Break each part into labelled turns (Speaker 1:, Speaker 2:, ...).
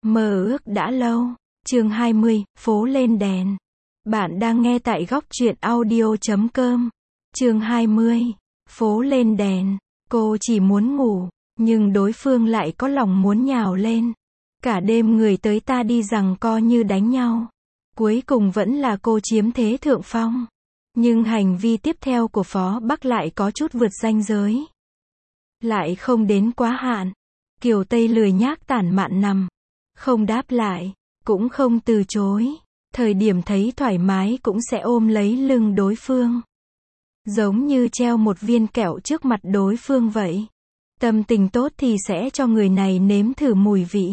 Speaker 1: Mơ ước đã lâu. Chương 20, phố lên đèn. Bạn đang nghe tại góc truyện audio.com. Chương 20, phố lên đèn. Cô chỉ muốn ngủ, nhưng đối phương lại có lòng muốn nhào lên. Cả đêm người tới ta đi giằng co như đánh nhau. Cuối cùng vẫn là cô chiếm thế thượng phong. Nhưng hành vi tiếp theo của Phó Bắc lại có chút vượt ranh giới. Lại không đến quá hạn. Kiều Tây lười nhác tản mạn nằm. Không đáp lại, cũng không từ chối. Thời điểm thấy thoải mái cũng sẽ ôm lấy lưng đối phương. Giống như treo một viên kẹo trước mặt đối phương vậy. Tâm tình tốt thì sẽ cho người này nếm thử mùi vị.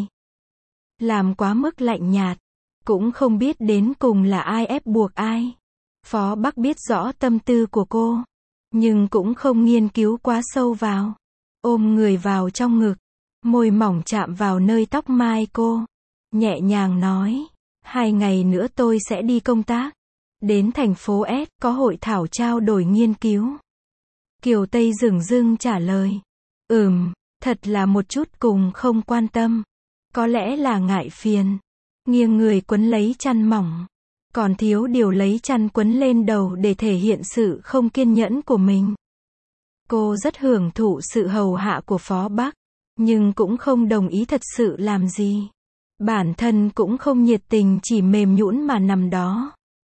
Speaker 1: Làm quá mức lạnh nhạt, cũng không biết đến cùng là ai ép buộc ai. Phó Bắc biết rõ tâm tư của cô, nhưng cũng không nghiên cứu quá sâu vào. Ôm người vào trong ngực, môi mỏng chạm vào nơi tóc mai cô. Nhẹ nhàng nói, 2 ngày nữa tôi sẽ đi công tác. Đến thành phố S, có hội thảo trao đổi nghiên cứu. Kiều Tây dửng dưng trả lời. Thật là một chút cùng không quan tâm. Có lẽ là ngại phiền. Nghiêng người quấn lấy chăn mỏng. Còn thiếu điều lấy chăn quấn lên đầu để thể hiện sự không kiên nhẫn của mình. Cô rất hưởng thụ sự hầu hạ của Phó Bắc, nhưng cũng không đồng ý thật sự làm gì. Bản thân cũng không nhiệt tình, chỉ mềm nhũn mà nằm đó.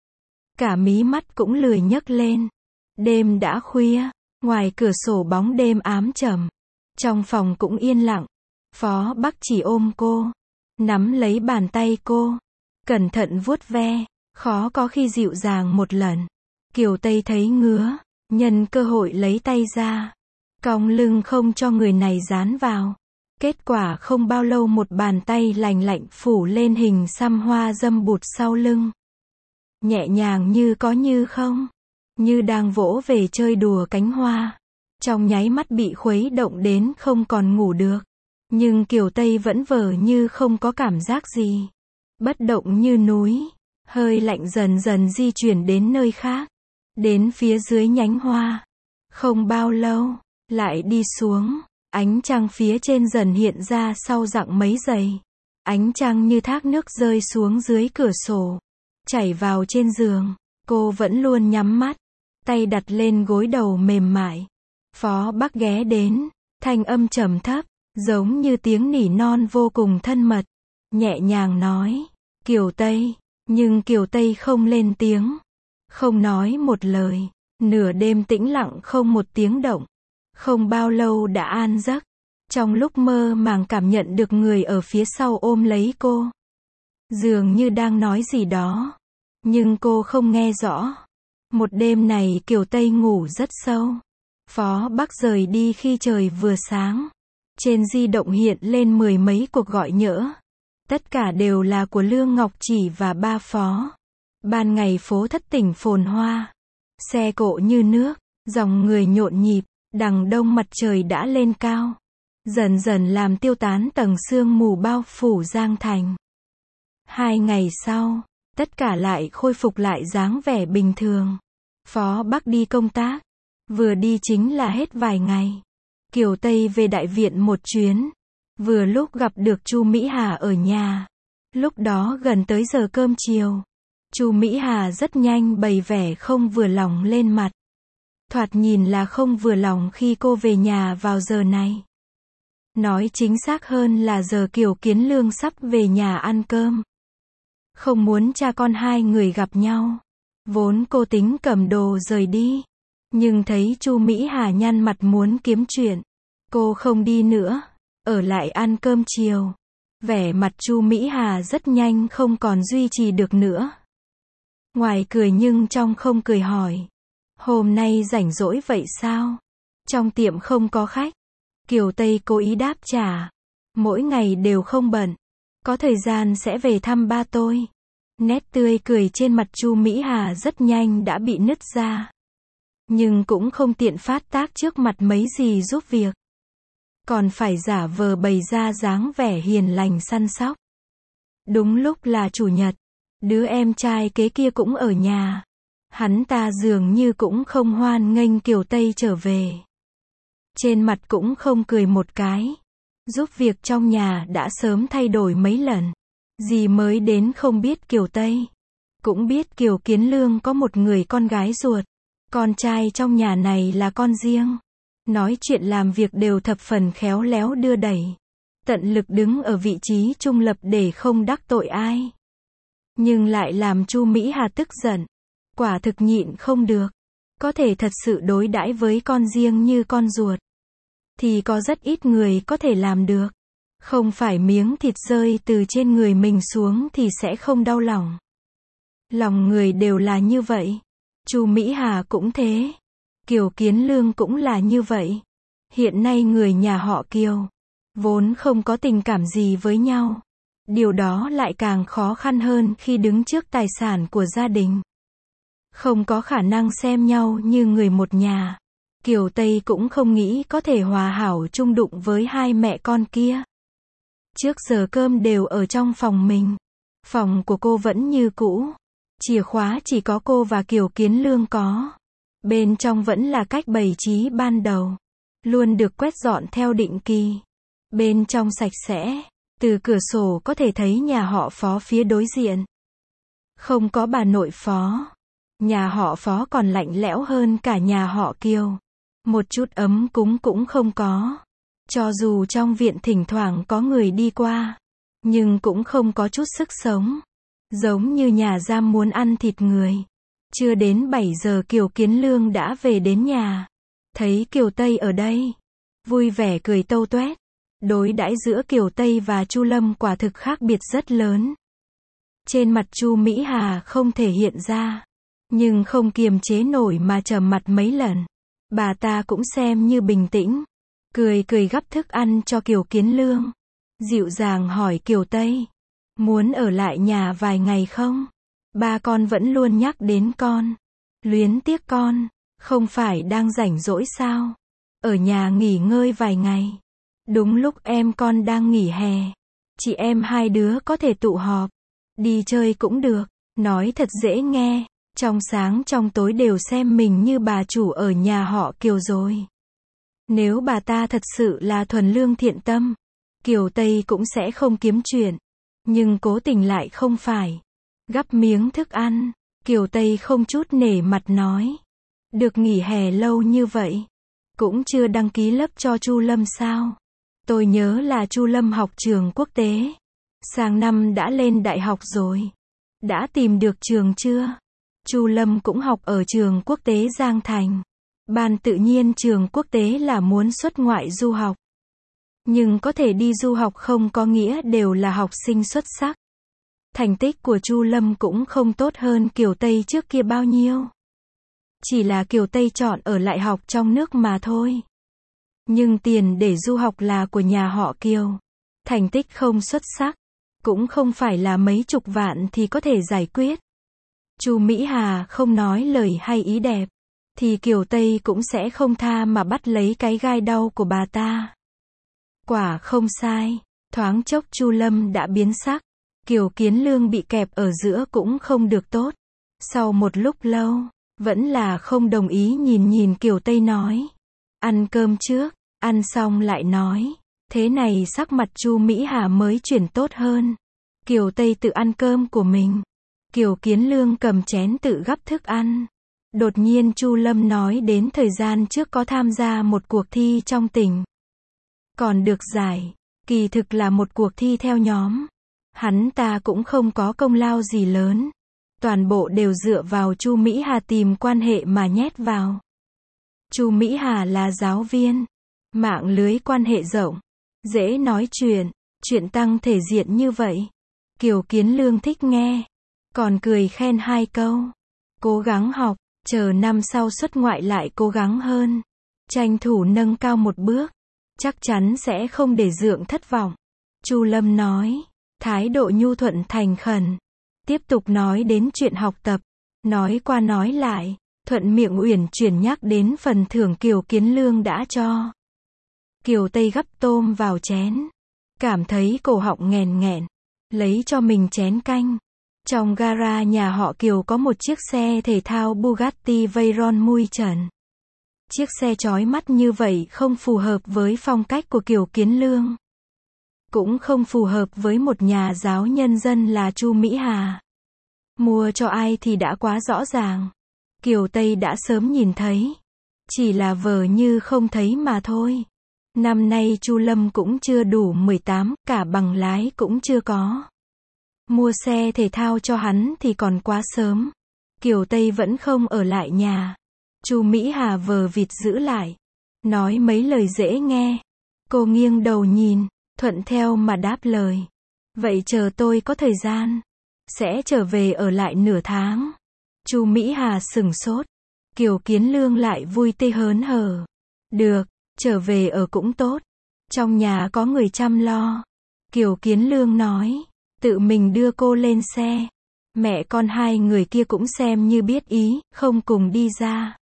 Speaker 1: Cả mí mắt cũng lười nhấc lên. Đêm đã khuya, ngoài cửa sổ bóng đêm ám trầm. Trong phòng cũng yên lặng. Phó Bắc chỉ ôm cô, nắm lấy bàn tay cô, cẩn thận vuốt ve, khó có khi dịu dàng một lần. Kiều Tây thấy ngứa, nhân cơ hội lấy tay ra, cong lưng không cho người này dán vào. Kết quả không bao lâu một bàn tay lành lạnh phủ lên hình xăm hoa dâm bụt sau lưng. Nhẹ nhàng như có như không, như đang vỗ về chơi đùa cánh hoa. Trong nháy mắt bị khuấy động đến không còn ngủ được. Nhưng Kiều Tây vẫn vờ như không có cảm giác gì. Bất động như núi, hơi lạnh dần dần di chuyển đến nơi khác. Đến phía dưới nhánh hoa. Không bao lâu, lại đi xuống. Ánh trăng phía trên dần hiện ra sau dặng mấy giây. Ánh trăng như thác nước rơi xuống dưới cửa sổ, chảy vào trên giường. Cô vẫn luôn nhắm mắt, tay đặt lên gối đầu mềm mại. Phó Bắc ghé đến, thanh âm trầm thấp, giống như tiếng nỉ non vô cùng thân mật. Nhẹ nhàng nói, Kiều Tây. Nhưng Kiều Tây không lên tiếng, không nói một lời. Nửa đêm tĩnh lặng không một tiếng động. Không bao lâu đã an giấc. Trong lúc mơ màng cảm nhận được người ở phía sau ôm lấy cô. Dường như đang nói gì đó. Nhưng cô không nghe rõ. Một đêm này Kiều Tây ngủ rất sâu. Phó Bắc rời đi khi trời vừa sáng. Trên di động hiện lên 10 mấy cuộc gọi nhỡ. Tất cả đều là của Lương Ngọc Chỉ và ba Phó. Ban ngày phố thất tỉnh phồn hoa. Xe cộ như nước, dòng người nhộn nhịp. Đằng đông mặt trời đã lên cao, dần dần làm tiêu tán tầng sương mù bao phủ Giang Thành. 2 ngày sau, tất cả lại khôi phục lại dáng vẻ bình thường. Phó Bắc đi công tác, vừa đi chính là hết vài ngày. Kiều Tây về đại viện một chuyến, vừa lúc gặp được Chu Mỹ Hà ở nhà. Lúc đó gần tới giờ cơm chiều. Chu Mỹ Hà rất nhanh bày vẻ không vừa lòng lên mặt. Thoạt nhìn là không vừa lòng khi cô về nhà vào giờ này. Nói chính xác hơn là giờ Kiều Kiến Lương sắp về nhà ăn cơm. Không muốn cha con hai người gặp nhau. Vốn cô tính cầm đồ rời đi. Nhưng thấy Chu Mỹ Hà nhăn mặt muốn kiếm chuyện. Cô không đi nữa, ở lại ăn cơm chiều. Vẻ mặt Chu Mỹ Hà rất nhanh không còn duy trì được nữa. Ngoài cười nhưng trong không cười hỏi. Hôm nay rảnh rỗi vậy sao? Trong tiệm không có khách. Kiều Tây cố ý đáp trả. Mỗi ngày đều không bận. Có thời gian sẽ về thăm ba tôi. Nét tươi cười trên mặt Chu Mỹ Hà rất nhanh đã bị nứt ra. Nhưng cũng không tiện phát tác trước mặt mấy gì giúp việc. Còn phải giả vờ bày ra dáng vẻ hiền lành săn sóc. Đúng lúc là chủ nhật. Đứa em trai kế kia cũng ở nhà. Hắn ta dường như cũng không hoan nghênh Kiều Tây trở về. Trên mặt cũng không cười một cái. Giúp việc trong nhà đã sớm thay đổi mấy lần. Dì mới đến không biết Kiều Tây. Cũng biết Kiều Kiến Lương có một người con gái ruột. Con trai trong nhà này là con riêng. Nói chuyện làm việc đều thập phần khéo léo đưa đẩy. Tận lực đứng ở vị trí trung lập để không đắc tội ai. Nhưng lại làm Chu Mỹ Hà tức giận. Quả thực nhịn không được. Có thể thật sự đối đãi với con riêng như con ruột. Thì có rất ít người có thể làm được. Không phải miếng thịt rơi từ trên người mình xuống thì sẽ không đau lòng. Lòng người đều là như vậy. Chu Mỹ Hà cũng thế. Kiều Kiến Lương cũng là như vậy. Hiện nay người nhà họ Kiều vốn không có tình cảm gì với nhau. Điều đó lại càng khó khăn hơn khi đứng trước tài sản của gia đình. Không có khả năng xem nhau như người một nhà. Kiều Tây cũng không nghĩ có thể hòa hảo chung đụng với hai mẹ con kia. Trước giờ cơm đều ở trong phòng mình. Phòng của cô vẫn như cũ. Chìa khóa chỉ có cô và Kiều Kiến Lương có. Bên trong vẫn là cách bày trí ban đầu. Luôn được quét dọn theo định kỳ. Bên trong sạch sẽ. Từ cửa sổ có thể thấy nhà họ Phó phía đối diện. Không có bà nội Phó. Nhà họ Phó còn lạnh lẽo hơn cả nhà họ Kiều. Một chút ấm cúng cũng không có. Cho dù trong viện thỉnh thoảng có người đi qua. Nhưng cũng không có chút sức sống. Giống như nhà giam muốn ăn thịt người. Chưa đến 7 giờ Kiều Kiến Lương đã về đến nhà. Thấy Kiều Tây ở đây. Vui vẻ cười tâu tuét. Đối đãi giữa Kiều Tây và Chu Lâm quả thực khác biệt rất lớn. Trên mặt Chu Mỹ Hà không thể hiện ra. Nhưng không kiềm chế nổi mà trầm mặt mấy lần. Bà ta cũng xem như bình tĩnh. Cười cười gắp thức ăn cho Kiều Kiến Lương. Dịu dàng hỏi Kiều Tây. Muốn ở lại nhà vài ngày không? Ba con vẫn luôn nhắc đến con. Luyến tiếc con. Không phải đang rảnh rỗi sao? Ở nhà nghỉ ngơi vài ngày. Đúng lúc em con đang nghỉ hè. Chị em hai đứa có thể tụ họp. Đi chơi cũng được. Nói thật dễ nghe. Trong sáng trong tối đều xem mình như bà chủ ở nhà họ Kiều rồi. Nếu bà ta thật sự là thuần lương thiện tâm, Kiều Tây cũng sẽ không kiếm chuyện. Nhưng cố tình lại không phải. Gắp miếng thức ăn, Kiều Tây không chút nể mặt nói. Được nghỉ hè lâu như vậy. Cũng chưa đăng ký lớp cho Chu Lâm sao? Tôi nhớ là Chu Lâm học trường quốc tế. Sang năm đã lên đại học rồi. Đã tìm được trường chưa? Chu Lâm cũng học ở trường quốc tế Giang Thành. Ban tự nhiên trường quốc tế là muốn xuất ngoại du học. Nhưng có thể đi du học không có nghĩa đều là học sinh xuất sắc. Thành tích của Chu Lâm cũng không tốt hơn Kiều Tây trước kia bao nhiêu. Chỉ là Kiều Tây chọn ở lại học trong nước mà thôi. Nhưng tiền để du học là của nhà họ Kiều. Thành tích không xuất sắc. Cũng không phải là mấy chục vạn thì có thể giải quyết. Chu Mỹ Hà không nói lời hay ý đẹp. Thì Kiều Tây cũng sẽ không tha mà bắt lấy cái gai đau của bà ta. Quả không sai. Thoáng chốc Chu Lâm đã biến sắc. Kiều Kiến Lương bị kẹp ở giữa cũng không được tốt. Sau một lúc lâu, vẫn là không đồng ý nhìn Kiều Tây nói. Ăn cơm trước, ăn xong lại nói. Thế này sắc mặt Chu Mỹ Hà mới chuyển tốt hơn. Kiều Tây tự ăn cơm của mình. Kiều Kiến Lương cầm chén tự gắp thức ăn. Đột nhiên Chu Lâm nói đến thời gian trước có tham gia một cuộc thi trong tỉnh. Còn được giải, kỳ thực là một cuộc thi theo nhóm. Hắn ta cũng không có công lao gì lớn. Toàn bộ đều dựa vào Chu Mỹ Hà tìm quan hệ mà nhét vào. Chu Mỹ Hà là giáo viên. Mạng lưới quan hệ rộng. Dễ nói chuyện tăng thể diện như vậy. Kiều Kiến Lương thích nghe. Còn cười khen 2 câu. Cố gắng học, chờ năm sau xuất ngoại lại cố gắng hơn. Tranh thủ nâng cao một bước. Chắc chắn sẽ không để Dượng thất vọng. Chu Lâm nói. Thái độ nhu thuận thành khẩn. Tiếp tục nói đến chuyện học tập. Nói qua nói lại. Thuận miệng uyển chuyển nhắc đến phần thưởng Kiều Kiến Lương đã cho. Kiều Tây gắp tôm vào chén. Cảm thấy cổ họng nghèn nghẹn. Lấy cho mình chén canh. Trong gara nhà họ Kiều có một chiếc xe thể thao Bugatti Veyron mui trần. Chiếc xe chói mắt như vậy không phù hợp với phong cách của Kiều Kiến Lương. cũng không phù hợp với một nhà giáo nhân dân là Chu Mỹ Hà. Mua cho ai thì đã quá rõ ràng. Kiều Tây đã sớm nhìn thấy. Chỉ là vờ như không thấy mà thôi. Năm nay Chu Lâm cũng chưa đủ 18, cả bằng lái cũng chưa có. Mua xe thể thao cho hắn thì còn quá sớm. Kiều Tây vẫn không ở lại nhà. Chu Mỹ Hà vờ vịt giữ lại. Nói mấy lời dễ nghe. Cô nghiêng đầu nhìn, thuận theo mà đáp lời. Vậy chờ tôi có thời gian. Sẽ trở về ở lại nửa tháng. Chu Mỹ Hà sửng sốt. Kiều Kiến Lương lại vui tươi hớn hở. Được, trở về ở cũng tốt. Trong nhà có người chăm lo. Kiều Kiến Lương nói. Tự mình đưa cô lên xe. Mẹ con hai người kia cũng xem như biết ý, không cùng đi ra.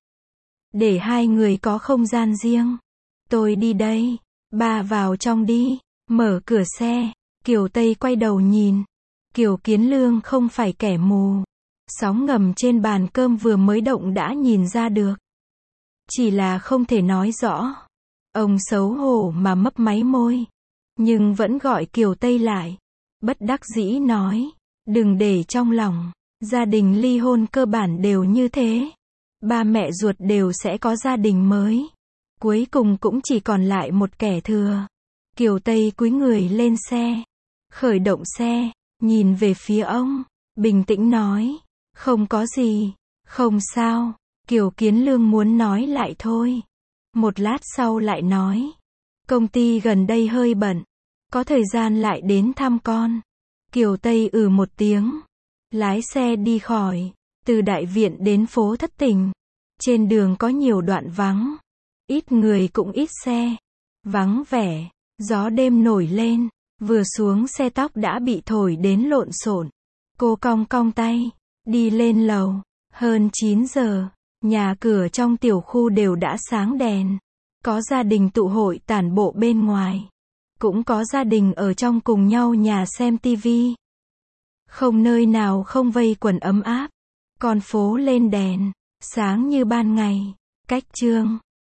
Speaker 1: Để hai người có không gian riêng. Tôi đi đây. Bà vào trong đi. Mở cửa xe. Kiều Tây quay đầu nhìn. Kiều Kiến Lương không phải kẻ mù. Sóng ngầm trên bàn cơm vừa mới động đã nhìn ra được. Chỉ là không thể nói rõ. Ông xấu hổ mà mấp máy môi. Nhưng vẫn gọi Kiều Tây lại. Bất đắc dĩ nói. Đừng để trong lòng. Gia đình ly hôn cơ bản đều như thế. Ba mẹ ruột đều sẽ có gia đình mới. Cuối cùng cũng chỉ còn lại một kẻ thừa. Kiều Tây cúi người lên xe. Khởi động xe. Nhìn về phía ông. Bình tĩnh nói. Không có gì. Không sao. Kiều Kiến Lương muốn nói lại thôi. Một lát sau lại nói. Công ty gần đây hơi bận. Có thời gian lại đến thăm con. Kiều Tây một tiếng. Lái xe đi khỏi. Từ đại viện đến phố Thất Tình. Trên đường có nhiều đoạn vắng. Ít người cũng ít xe. Vắng vẻ. Gió đêm nổi lên. Vừa xuống xe tóc đã bị thổi đến lộn xộn. Cô cong cong tay. Đi lên lầu. Hơn 9 giờ. Nhà cửa trong tiểu khu đều đã sáng đèn. Có gia đình tụ hội tản bộ bên ngoài. Cũng có gia đình ở trong cùng nhau nhà xem tivi. Không nơi nào không vây quần ấm áp. Con phố lên đèn. Sáng như ban ngày. Cách chương